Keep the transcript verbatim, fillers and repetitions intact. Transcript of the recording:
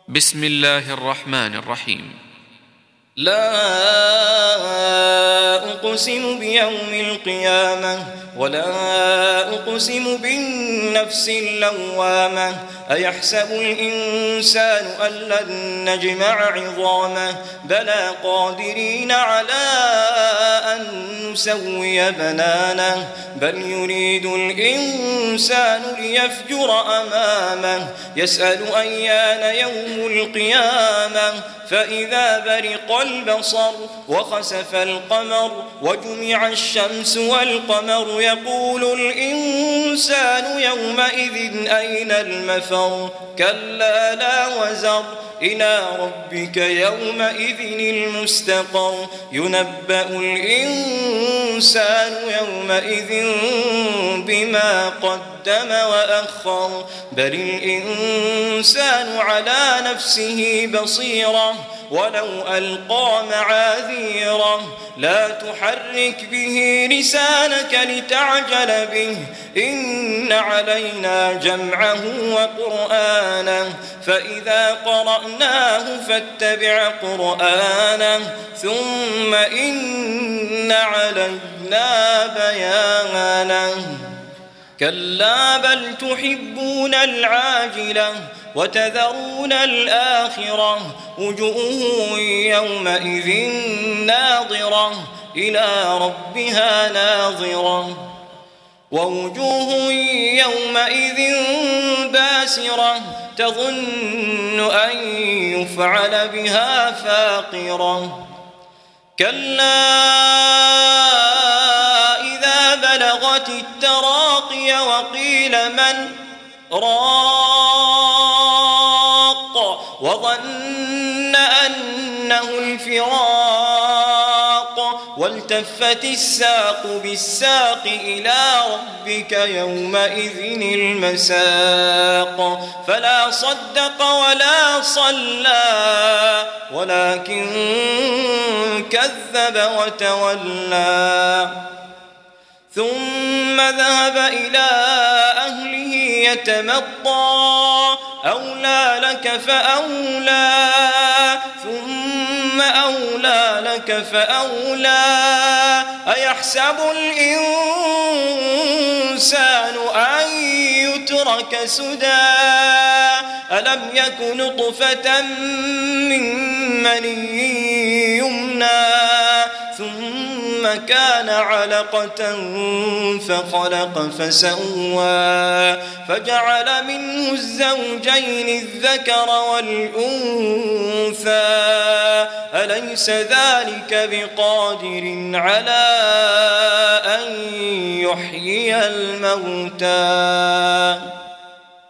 بسم الله الرحمن الرحيم. لا أقسم بيوم القيامة ولا أقسم بالنفس اللوامة أيحسب الإنسان أن لن نجمع عظامه بلى قادرين على أن نسوي بنانه بل يريد الإنسان ليفجر أمامه يسأل أيان يوم القيامة فإذا برق البصر وخسف القمر وجمع الشمس والقمر يقول الإنسان يومئذ أين المفر كلا لا وزر إلى ربك يومئذ المستقر ينبأ الإنسان يومئذ بما قدم وأخر بل الإنسان على نفسه بصيرة ولو ألقى معاذيره لا تحرك به لسانك لتعجل به إن علينا جمعه وقرآنه فإذا قرأناه فاتبع قرآنه ثم إن علينا بيانه كلا بل تحبون العاجلة وتذرون الآخرة وجوه يومئذ ناظرة إلى ربها ناظرة ووجوه يومئذ باسرة تظن أن يفعل بها فاقرة كلا إذا بلغت التراقي وقيل من راق وظن أنه الفراق والتفت الساق بالساق إلى ربك يومئذ المساق فلا صدق ولا صلى ولكن كذب وتولى ثم ذهب إلى أهله يتمطى أولى لك فأولى ثم أولى لك فأولى أيحسب الإنسان أن يترك سدى ألم يك نطفة من مني يمنى ثم كان علقة فخلق فسوى فجعل منه الزوجين الذكر والأنثى أليس ذلك بقادر على أن يحيي الموتى